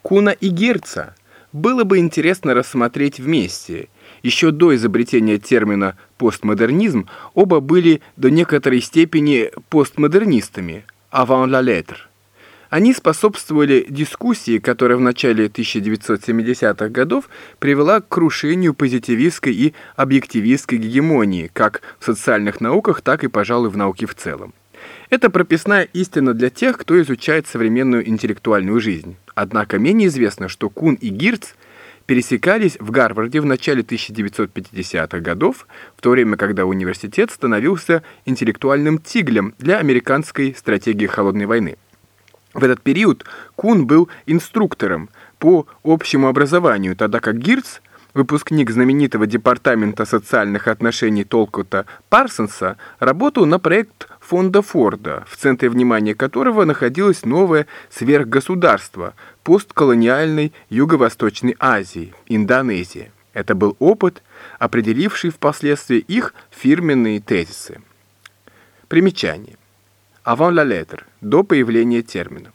Куна и Гирца было бы интересно рассмотреть вместе. Еще до изобретения термина «постмодернизм» оба были до некоторой степени постмодернистами «avant la lettre». Они способствовали дискуссии, которая в начале 1970-х годов привела к крушению позитивистской и объективистской гегемонии как в социальных науках, так и, пожалуй, в науке в целом. Это прописная истина для тех, кто изучает современную интеллектуальную жизнь. Однако менее известно, что Кун и Гирц пересекались в Гарварде в начале 1950-х годов, в то время, когда университет становился интеллектуальным тиглем для американской стратегии холодной войны. В этот период Кун был инструктором по общему образованию, тогда как Гирц, выпускник знаменитого департамента социальных отношений Толкота Парсонса, работал на проект фонда Форда, в центре внимания которого находилось новое сверхгосударство постколониальной Юго-Восточной Азии – Индонезия. Это был опыт, определивший впоследствии их фирменные тезисы. Примечание. Avant la lettre, до появления термина.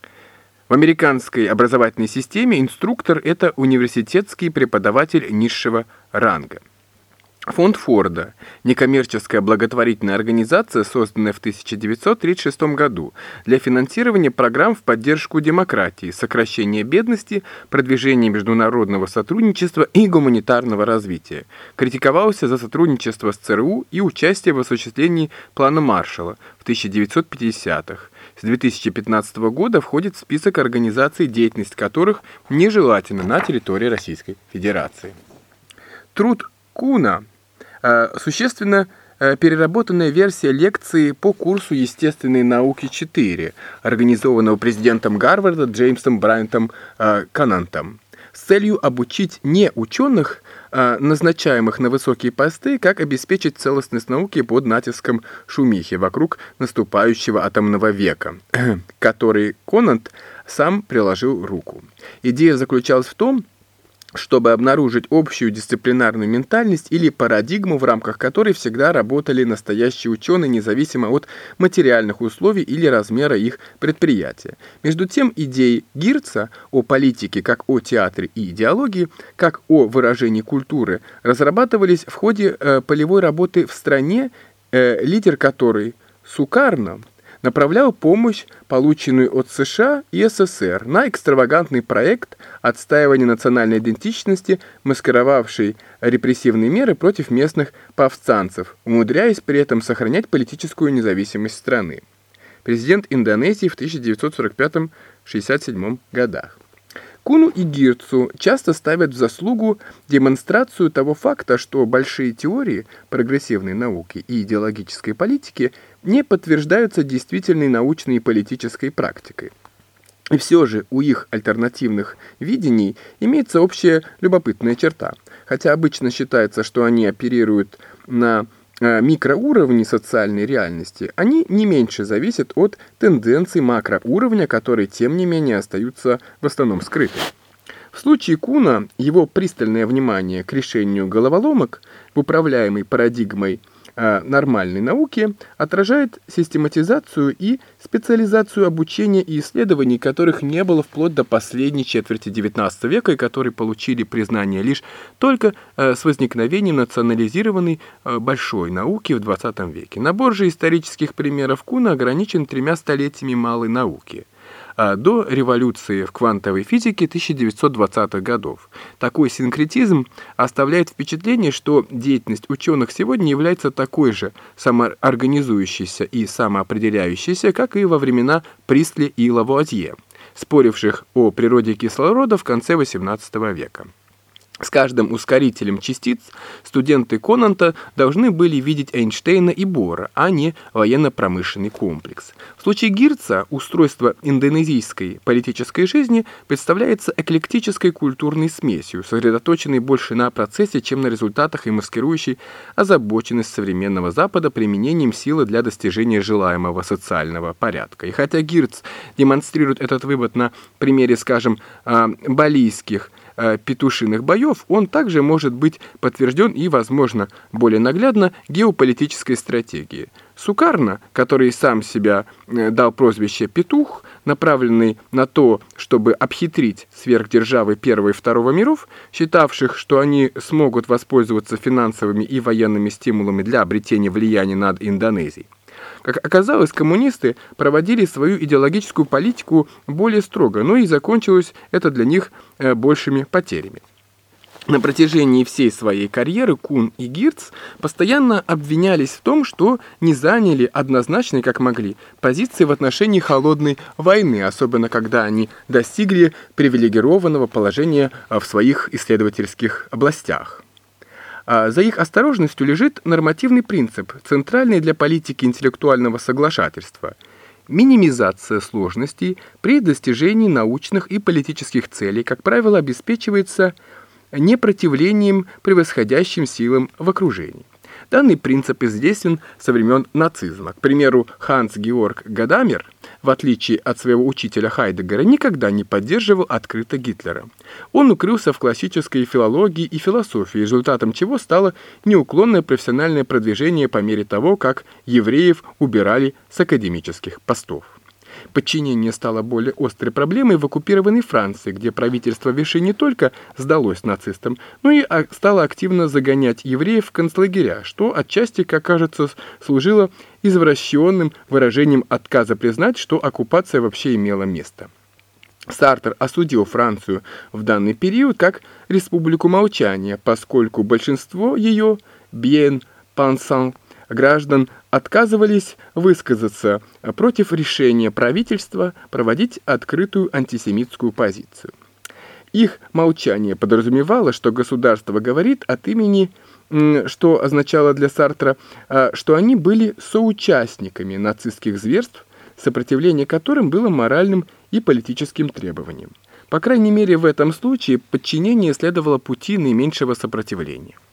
В американской образовательной системе инструктор – это университетский преподаватель низшего ранга. Фонд Форда – некоммерческая благотворительная организация, созданная в 1936 году для финансирования программ в поддержку демократии, сокращения бедности, продвижения международного сотрудничества и гуманитарного развития. Критиковался за сотрудничество с ЦРУ и участие в осуществлении плана Маршалла в 1950-х. С 2015 года входит в список организаций, деятельность которых нежелательна на территории Российской Федерации. Труд Куна существенно переработанная версия лекции по курсу естественной науки 4, организованного президентом Гарварда Джеймсом Брайантом Конантом, с целью обучить не ученых, назначаемых на высокие посты, как обеспечить целостность науки под натиском шумихи вокруг наступающего атомного века, к которой Конант сам приложил руку. Идея заключалась в том, чтобы обнаружить общую дисциплинарную ментальность или парадигму, в рамках которой всегда работали настоящие ученые, независимо от материальных условий или размера их предприятия. Между тем, идеи Гирца о политике как о театре и идеологии, как о выражении культуры, разрабатывались в ходе полевой работы в стране, лидер которой Сукарно направлял помощь, полученную от США и СССР, на экстравагантный проект отстаивания национальной идентичности, маскировавший репрессивные меры против местных повстанцев, умудряясь при этом сохранять политическую независимость страны. Президент Индонезии в 1945-67 годах. Куну и Гирцу часто ставят в заслугу демонстрацию того факта, что большие теории прогрессивной науки и идеологической политики не подтверждаются действительной научной и политической практикой. И все же у их альтернативных видений имеется общая любопытная черта. Хотя обычно считается, что они оперируют на микроуровне социальной реальности, они не меньше зависят от тенденций макроуровня, которые, тем не менее, остаются в основном скрыты. В случае Куна его пристальное внимание к решению головоломок в управляемой парадигмой нормальной науки отражает систематизацию и специализацию обучения и исследований, которых не было вплоть до последней четверти XIX века и которые получили признание лишь только с возникновением национализированной большой науки в XX веке. Набор же исторических примеров Куна ограничен 3 столетиями малой науки до революции в квантовой физике 1920-х годов. Такой синкретизм оставляет впечатление, что деятельность ученых сегодня является такой же самоорганизующейся и самоопределяющейся, как и во времена Присли и Лавуазье, споривших о природе кислорода в конце XVIII века. С каждым ускорителем частиц студенты Конанта должны были видеть Эйнштейна и Бора, а не военно-промышленный комплекс. В случае Гирца устройство индонезийской политической жизни представляется эклектической культурной смесью, сосредоточенной больше на процессе, чем на результатах и маскирующей озабоченность современного Запада применением силы для достижения желаемого социального порядка. И хотя Гирц демонстрирует этот вывод на примере, скажем, балийских петушиных боев, он также может быть подтвержден и, возможно, более наглядно геополитической стратегией. Сукарно, который сам себя дал прозвище «Петух», направленный на то, чтобы обхитрить сверхдержавы Первого и Второго миров, считавших, что они смогут воспользоваться финансовыми и военными стимулами для обретения влияния над Индонезией. Как оказалось, коммунисты проводили свою идеологическую политику более строго, но и закончилось это для них большими потерями. На протяжении всей своей карьеры Кун и Гирц постоянно обвинялись в том, что не заняли однозначной, как могли, позиции в отношении холодной войны, особенно когда они достигли привилегированного положения в своих исследовательских областях. За их осторожностью лежит нормативный принцип, центральный для политики интеллектуального соглашательства – минимизация сложностей при достижении научных и политических целей, как правило, обеспечивается непротивлением превосходящим силам в окружении. Данный принцип известен со времен нацизма. К примеру, Ханс-Георг Гадамер, в отличие от своего учителя Хайдеггера, никогда не поддерживал открыто Гитлера. Он укрылся в классической филологии и философии, результатом чего стало неуклонное профессиональное продвижение по мере того, как евреев убирали с академических постов. Подчинение стало более острой проблемой в оккупированной Франции, где правительство Виши не только сдалось нацистам, но и стало активно загонять евреев в концлагеря, что отчасти, как кажется, служило извращенным выражением отказа признать, что оккупация вообще имела место. Сартр осудил Францию в данный период как республику молчания, поскольку большинство ее bien pensant граждан отказывались высказаться против решения правительства проводить открытую антисемитскую позицию. Их молчание подразумевало, что государство говорит от имени, что означало для Сартра, что они были соучастниками нацистских зверств, сопротивление которым было моральным и политическим требованием. По крайней мере, в этом случае подчинение следовало пути наименьшего сопротивления.